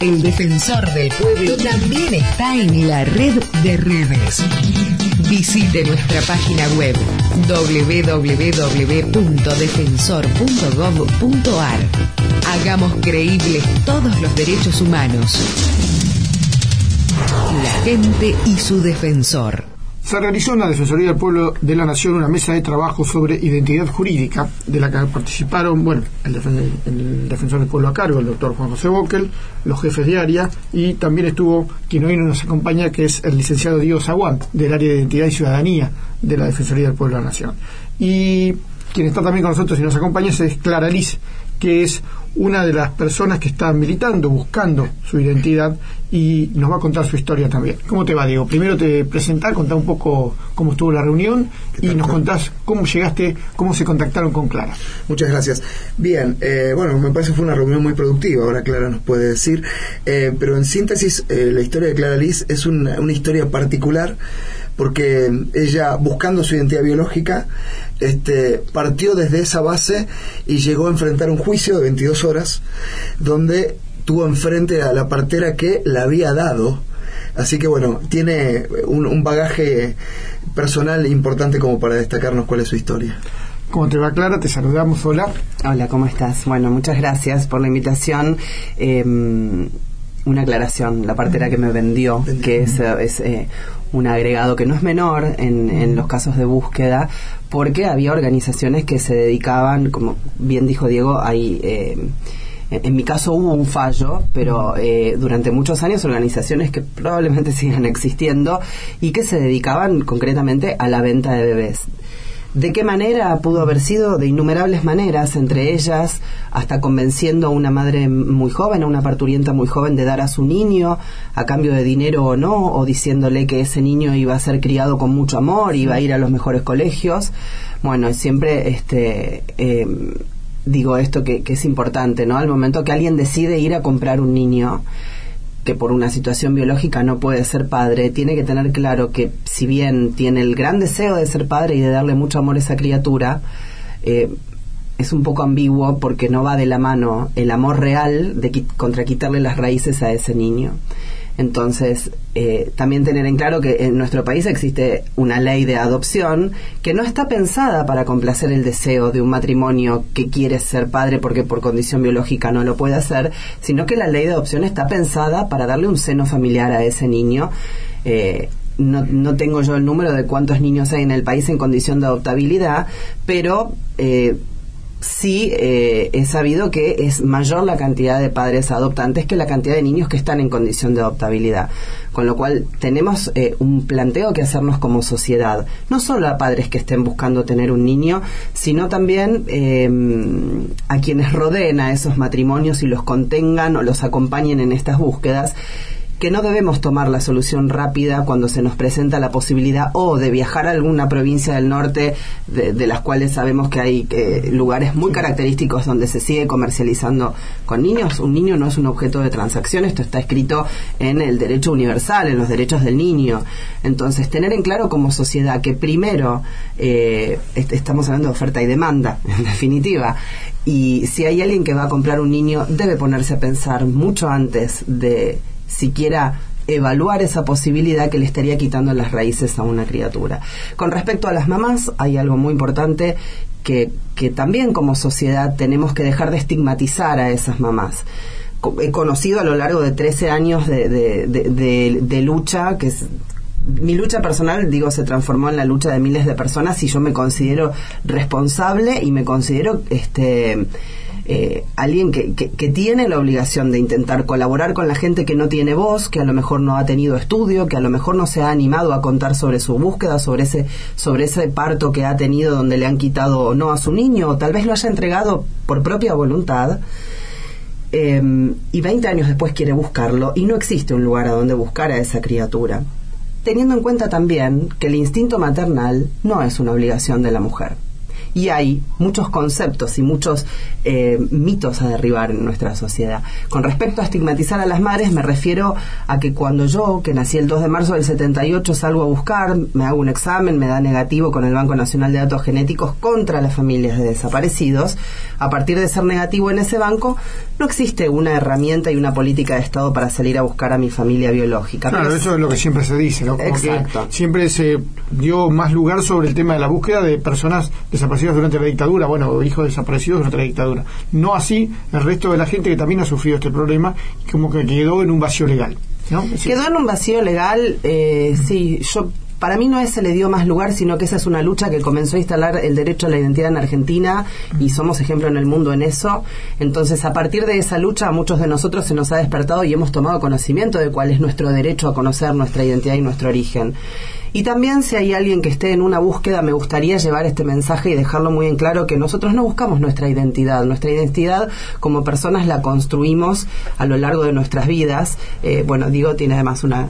El defensor del pueblo también está en la red de redes. Visite nuestra página web www.defensor.gov.ar. Hagamos creíbles todos los derechos humanos. La gente y su defensor. Se realizó en la Defensoría del Pueblo de la Nación una mesa de trabajo sobre identidad jurídica, de la que participaron, el defensor del pueblo a cargo, el doctor Juan José Bockel, los jefes de área, y también estuvo quien hoy nos acompaña, que es el licenciado Diego Zaguán, del área de Identidad y Ciudadanía de la Defensoría del Pueblo de la Nación. Y quien está también con nosotros y nos acompaña es Clara Liz, que es una de las personas que está militando, buscando su identidad, y nos va a contar su historia también. ¿Cómo te va, Diego? Primero te presentás, contá un poco cómo estuvo la reunión y nos contás cómo llegaste, cómo se contactaron con Clara. Muchas gracias. Bien, me parece que fue una reunión muy productiva, ahora Clara nos puede decir, pero en síntesis, la historia de Clara Liz es una historia particular, porque ella, buscando su identidad biológica, partió desde esa base y llegó a enfrentar un juicio de 22 horas donde tuvo enfrente a la partera que la había dado. Así que tiene un bagaje personal importante como para destacarnos cuál es su historia. ¿Cómo te va, Clara? Te saludamos. Hola. Hola, ¿cómo estás? Bueno, muchas gracias por la invitación. Una aclaración, la partera que me vendió, que es un agregado que no es menor en los casos de búsqueda, porque había organizaciones que se dedicaban, como bien dijo Diego, en mi caso hubo un fallo, pero durante muchos años organizaciones que probablemente sigan existiendo y que se dedicaban concretamente a la venta de bebés. ¿De qué manera? Pudo haber sido de innumerables maneras, entre ellas hasta convenciendo a una madre muy joven, a una parturienta muy joven, de dar a su niño a cambio de dinero o no, o diciéndole que ese niño iba a ser criado con mucho amor, iba a ir a los mejores colegios. Bueno, siempre digo esto que es importante, ¿no? Al momento que alguien decide ir a comprar un niño que por una situación biológica no puede ser padre, tiene que tener claro que si bien tiene el gran deseo de ser padre y de darle mucho amor a esa criatura, es un poco ambiguo, porque no va de la mano el amor real contra quitarle las raíces a ese niño. Entonces, también tener en claro que en nuestro país existe una ley de adopción que no está pensada para complacer el deseo de un matrimonio que quiere ser padre porque por condición biológica no lo puede hacer, sino que la ley de adopción está pensada para darle un seno familiar a ese niño. No tengo yo el número de cuántos niños hay en el país en condición de adoptabilidad, pero sí he sabido que es mayor la cantidad de padres adoptantes que la cantidad de niños que están en condición de adoptabilidad, con lo cual tenemos un planteo que hacernos como sociedad, no solo a padres que estén buscando tener un niño, sino también a quienes rodeen a esos matrimonios y los contengan o los acompañen en estas búsquedas, que no debemos tomar la solución rápida cuando se nos presenta la posibilidad o de viajar a alguna provincia del norte, de las cuales sabemos que hay lugares muy característicos donde se sigue comercializando con niños. Un niño no es un objeto de transacción, esto está escrito en el derecho universal, en los derechos del niño. Entonces, tener en claro como sociedad que primero estamos hablando de oferta y demanda, en definitiva, y si hay alguien que va a comprar un niño, debe ponerse a pensar mucho antes de siquiera evaluar esa posibilidad que le estaría quitando las raíces a una criatura. Con respecto a las mamás, hay algo muy importante que también como sociedad tenemos que dejar de estigmatizar a esas mamás. He conocido a lo largo de 13 años de lucha, que es mi lucha personal, se transformó en la lucha de miles de personas, y yo me considero responsable y me considero alguien que tiene la obligación de intentar colaborar con la gente que no tiene voz, que a lo mejor no ha tenido estudio, que a lo mejor no se ha animado a contar sobre su búsqueda, sobre ese parto que ha tenido donde le han quitado o no a su niño, o tal vez lo haya entregado por propia voluntad, y 20 años después quiere buscarlo y no existe un lugar a donde buscar a esa criatura, teniendo en cuenta también que el instinto maternal no es una obligación de la mujer. y hay muchos conceptos y muchos mitos a derribar en nuestra sociedad. Con respecto a estigmatizar a las madres, me refiero a que cuando yo, que nací el 2 de marzo del 78, salgo a buscar, me hago un examen, me da negativo con el Banco Nacional de Datos Genéticos contra las familias de desaparecidos, a partir de ser negativo en ese banco, no existe una herramienta y una política de Estado para salir a buscar a mi familia biológica. Claro, pero eso es lo que siempre se dice, ¿no? Como exacto. que siempre se dio más lugar sobre el tema de la búsqueda de personas desaparecidas durante la dictadura, bueno, hijos desaparecidos durante la dictadura. No así el resto de la gente que también ha sufrido este problema, como que quedó en un vacío legal, ¿no? Quedó en un vacío legal, sí, para mí no se le dio más lugar, sino que esa es una lucha que comenzó a instalar el derecho a la identidad en Argentina, y somos ejemplo en el mundo en eso. Entonces, a partir de esa lucha, a muchos de nosotros se nos ha despertado y hemos tomado conocimiento de cuál es nuestro derecho a conocer nuestra identidad y nuestro origen. Y también, si hay alguien que esté en una búsqueda, me gustaría llevar este mensaje y dejarlo muy en claro, que nosotros no buscamos nuestra identidad como personas la construimos a lo largo de nuestras vidas. Diego tiene además una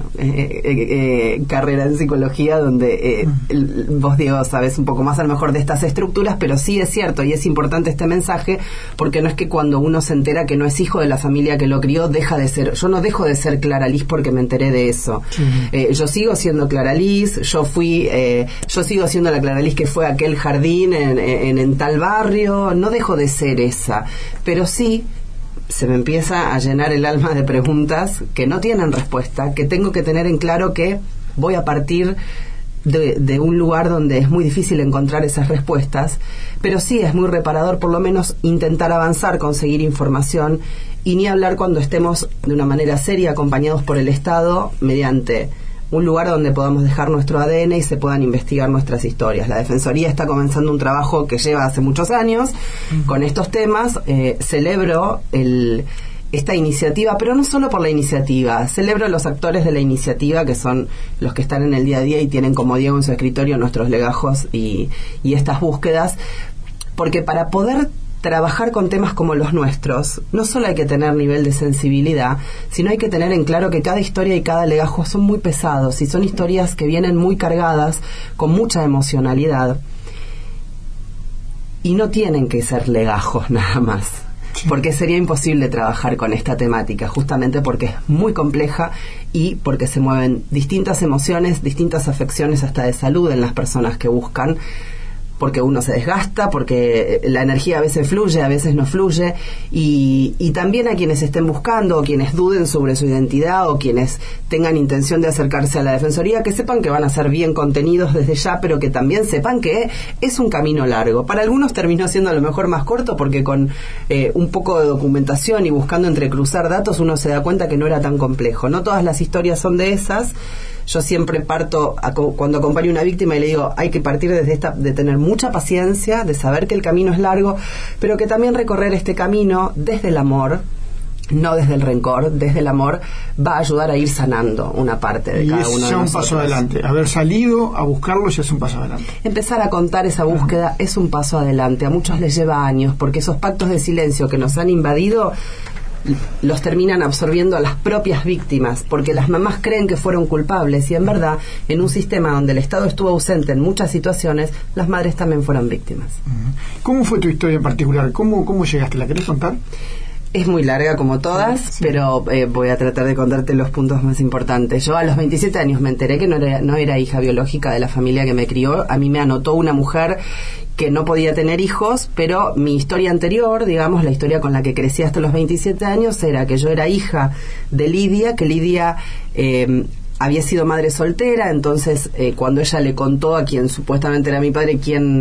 carrera en psicología donde vos, Diego, sabés un poco más a lo mejor de estas estructuras, pero sí es cierto y es importante este mensaje, porque no es que cuando uno se entera que no es hijo de la familia que lo crió, deja de ser. Yo no dejo de ser Clara Liz porque me enteré de eso. Yo sigo siendo Clara Liz. Yo sigo siendo la Clara Liz que fue a aquel jardín en tal barrio. No dejo de ser esa, pero sí se me empieza a llenar el alma de preguntas que no tienen respuesta, que tengo que tener en claro que voy a partir de un lugar donde es muy difícil encontrar esas respuestas, pero sí es muy reparador por lo menos intentar avanzar, conseguir información, y ni hablar cuando estemos de una manera seria acompañados por el Estado mediante un lugar donde podamos dejar nuestro ADN y se puedan investigar nuestras historias. La Defensoría está comenzando un trabajo que lleva hace muchos años con estos temas. Celebro esta iniciativa, pero no solo por la iniciativa. Celebro a los actores de la iniciativa, que son los que están en el día a día y tienen como Diego en su escritorio nuestros legajos y estas búsquedas, porque para poder trabajar con temas como los nuestros, no solo hay que tener nivel de sensibilidad, sino hay que tener en claro que cada historia y cada legajo son muy pesados y son historias que vienen muy cargadas, con mucha emocionalidad, y no tienen que ser legajos nada más, porque sería imposible trabajar con esta temática, justamente porque es muy compleja y porque se mueven distintas emociones, distintas afecciones hasta de salud en las personas que buscan, porque uno se desgasta, porque la energía a veces fluye, a veces no fluye, y también a quienes estén buscando, o quienes duden sobre su identidad, o quienes tengan intención de acercarse a la Defensoría, que sepan que van a ser bien contenidos desde ya, pero que también sepan que es un camino largo. Para algunos terminó siendo a lo mejor más corto, porque con un poco de documentación y buscando entrecruzar datos, uno se da cuenta que no era tan complejo. No todas las historias son de esas. Yo siempre parto, cuando acompaño a una víctima, y le digo, hay que partir de tener mucha paciencia, de saber que el camino es largo, pero que también recorrer este camino desde el amor, no desde el rencor, desde el amor, va a ayudar a ir sanando una parte de cada uno de nosotros. Y es un paso adelante. Haber salido a buscarlo ya es un paso adelante. Empezar a contar esa búsqueda es un paso adelante. A muchos les lleva años, porque esos pactos de silencio que nos han invadido los terminan absorbiendo a las propias víctimas, porque las mamás creen que fueron culpables, y en verdad, en un sistema donde el Estado estuvo ausente en muchas situaciones, las madres también fueron víctimas. ¿Cómo fue tu historia en particular? ¿Cómo llegaste? ¿La querés contar? Es muy larga como todas, sí. Pero voy a tratar de contarte los puntos más importantes. Yo a los 27 años me enteré que no era hija biológica de la familia que me crió. A mí me anotó una mujer que no podía tener hijos, pero mi historia anterior, digamos, la historia con la que crecí hasta los 27 años, era que yo era hija de Lidia, que Lidia había sido madre soltera. Entonces cuando ella le contó a quien supuestamente era mi padre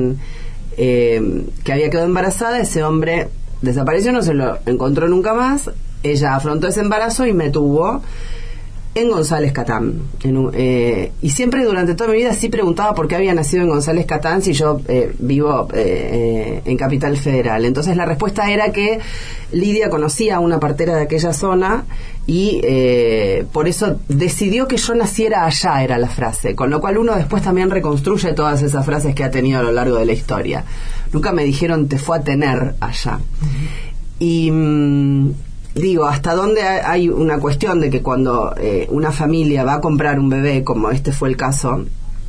que había quedado embarazada, ese hombre desapareció, no se lo encontró nunca más. Ella afrontó ese embarazo y me tuvo en González Catán. Y siempre durante toda mi vida sí preguntaba por qué había nacido en González Catán si yo vivo en Capital Federal. Entonces la respuesta era que Lidia conocía a una partera de aquella zona y por eso decidió que yo naciera allá, era la frase. Con lo cual uno después también reconstruye todas esas frases que ha tenido a lo largo de la historia. Nunca me dijeron te fue a tener allá. Y digo, hasta dónde hay una cuestión de que cuando una familia va a comprar un bebé, como este fue el caso,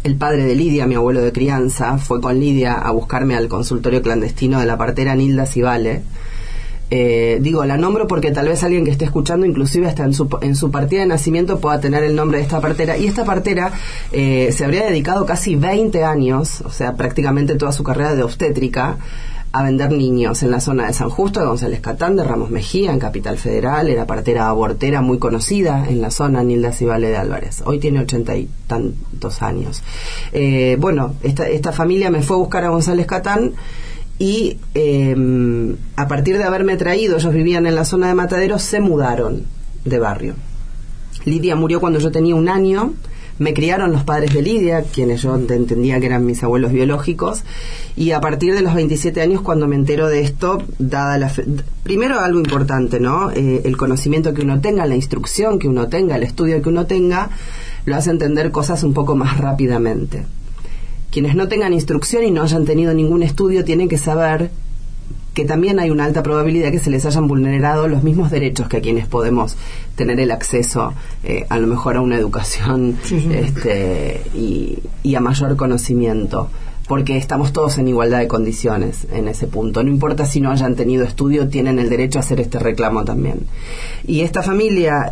el padre de Lidia, mi abuelo de crianza, fue con Lidia a buscarme al consultorio clandestino de la partera Nilda Civale. Digo, la nombro porque tal vez alguien que esté escuchando, inclusive hasta en su partida de nacimiento, pueda tener el nombre de esta partera. Y esta partera se habría dedicado casi 20 años, o sea, prácticamente toda su carrera de obstétrica, a vender niños en la zona de San Justo, de González Catán, de Ramos Mejía, en Capital Federal. Era partera abortera muy conocida en la zona, Nilda Civale de Álvarez. Hoy tiene 80 y tantos años. Bueno, esta familia me fue a buscar a González Catán y a partir de haberme traído, ellos vivían en la zona de Mataderos, se mudaron de barrio. Lidia murió cuando yo tenía 1 año. Me criaron los padres de Lidia, quienes yo entendía que eran mis abuelos biológicos, y a partir de los 27 años, cuando me entero de esto, primero algo importante, ¿no? El conocimiento que uno tenga, la instrucción que uno tenga, el estudio que uno tenga, lo hace entender cosas un poco más rápidamente. Quienes no tengan instrucción y no hayan tenido ningún estudio tienen que saber que también hay una alta probabilidad que se les hayan vulnerado los mismos derechos que a quienes podemos tener el acceso a lo mejor a una educación y a mayor conocimiento, porque estamos todos en igualdad de condiciones en ese punto. No importa si no hayan tenido estudio, tienen el derecho a hacer este reclamo también. Y esta familia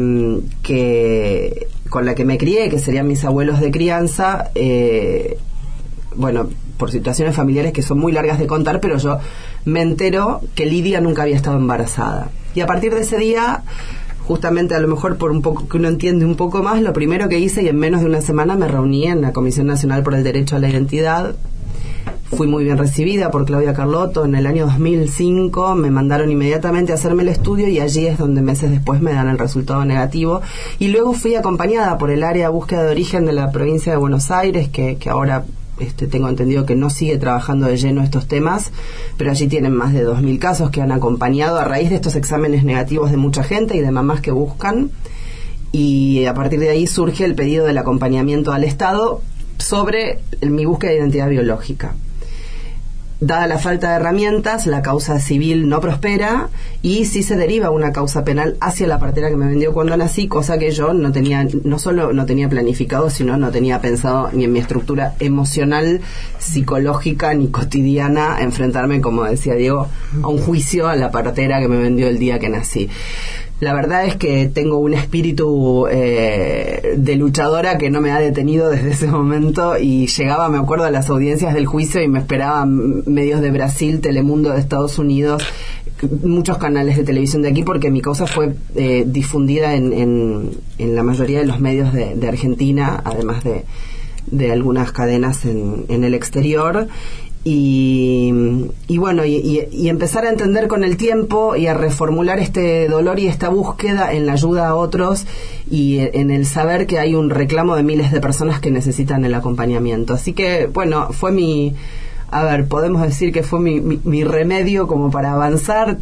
con la que me crié, que serían mis abuelos de crianza, bueno, por situaciones familiares que son muy largas de contar, pero yo me entero que Lidia nunca había estado embarazada. Y a partir de ese día, justamente a lo mejor por un poco que uno entiende un poco más, lo primero que hice, y en menos de 1 semana me reuní en la Comisión Nacional por el Derecho a la Identidad. Fui muy bien recibida por Claudia Carlotto. En el año 2005 me mandaron inmediatamente a hacerme el estudio, y allí es donde meses después me dan el resultado negativo. Y luego fui acompañada por el área de búsqueda de origen de la provincia de Buenos Aires, que ahora tengo entendido que no sigue trabajando de lleno estos temas, pero allí tienen más de 2.000 casos que han acompañado a raíz de estos exámenes negativos de mucha gente y de mamás que buscan, y a partir de ahí surge el pedido del acompañamiento al Estado sobre mi búsqueda de identidad biológica. Dada la falta de herramientas, la causa civil no prospera y sí se deriva una causa penal hacia la partera que me vendió cuando nací, cosa que yo no solo no tenía planificado, sino no tenía pensado ni en mi estructura emocional, psicológica ni cotidiana enfrentarme, como decía Diego, a un juicio a la partera que me vendió el día que nací. La verdad es que tengo un espíritu de luchadora que no me ha detenido desde ese momento, y llegaba, me acuerdo, a las audiencias del juicio y me esperaban medios de Brasil, Telemundo de Estados Unidos, muchos canales de televisión de aquí, porque mi causa fue difundida en la mayoría de los medios de Argentina, además de algunas cadenas en el exterior. Y bueno, y empezar a entender con el tiempo y a reformular este dolor y esta búsqueda en la ayuda a otros, y en el saber que hay un reclamo de miles de personas que necesitan el acompañamiento. Así que, bueno, fue podemos decir que fue mi remedio como para avanzar.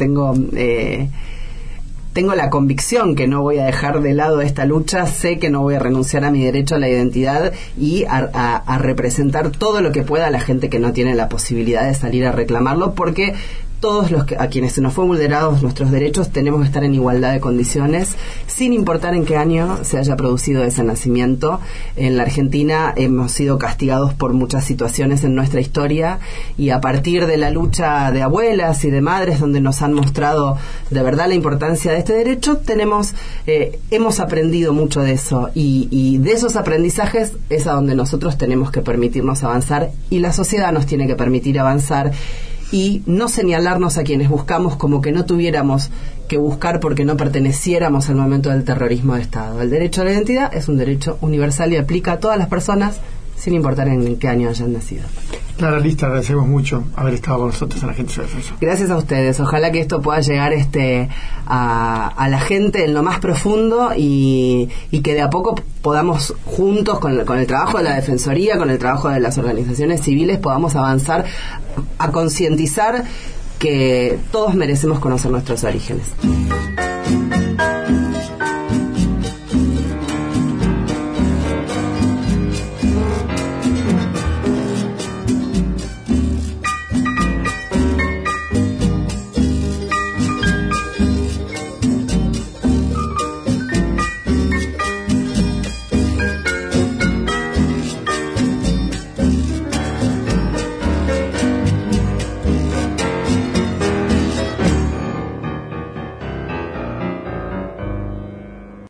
Tengo la convicción que no voy a dejar de lado esta lucha. Sé que no voy a renunciar a mi derecho a la identidad y a representar todo lo que pueda a la gente que no tiene la posibilidad de salir a reclamarlo, porque todos a quienes se nos fue vulnerados nuestros derechos tenemos que estar en igualdad de condiciones, sin importar en qué año se haya producido ese nacimiento. En la Argentina hemos sido castigados por muchas situaciones en nuestra historia, y a partir de la lucha de abuelas y de madres, donde nos han mostrado de verdad la importancia de este derecho, hemos aprendido mucho de eso, y de esos aprendizajes es a donde nosotros tenemos que permitirnos avanzar, y la sociedad nos tiene que permitir avanzar, y no señalarnos a quienes buscamos como que no tuviéramos que buscar porque no perteneciéramos al momento del terrorismo de Estado. El derecho a la identidad es un derecho universal y aplica a todas las personas, sin importar en qué año hayan nacido. Clara Liz, te agradecemos mucho haber estado con nosotros en Agentes de Defensor. Gracias a ustedes. Ojalá que esto pueda llegar a la gente en lo más profundo, y que de a poco podamos juntos, con el trabajo de la Defensoría, con el trabajo de las organizaciones civiles, podamos avanzar a concientizar que todos merecemos conocer nuestros orígenes.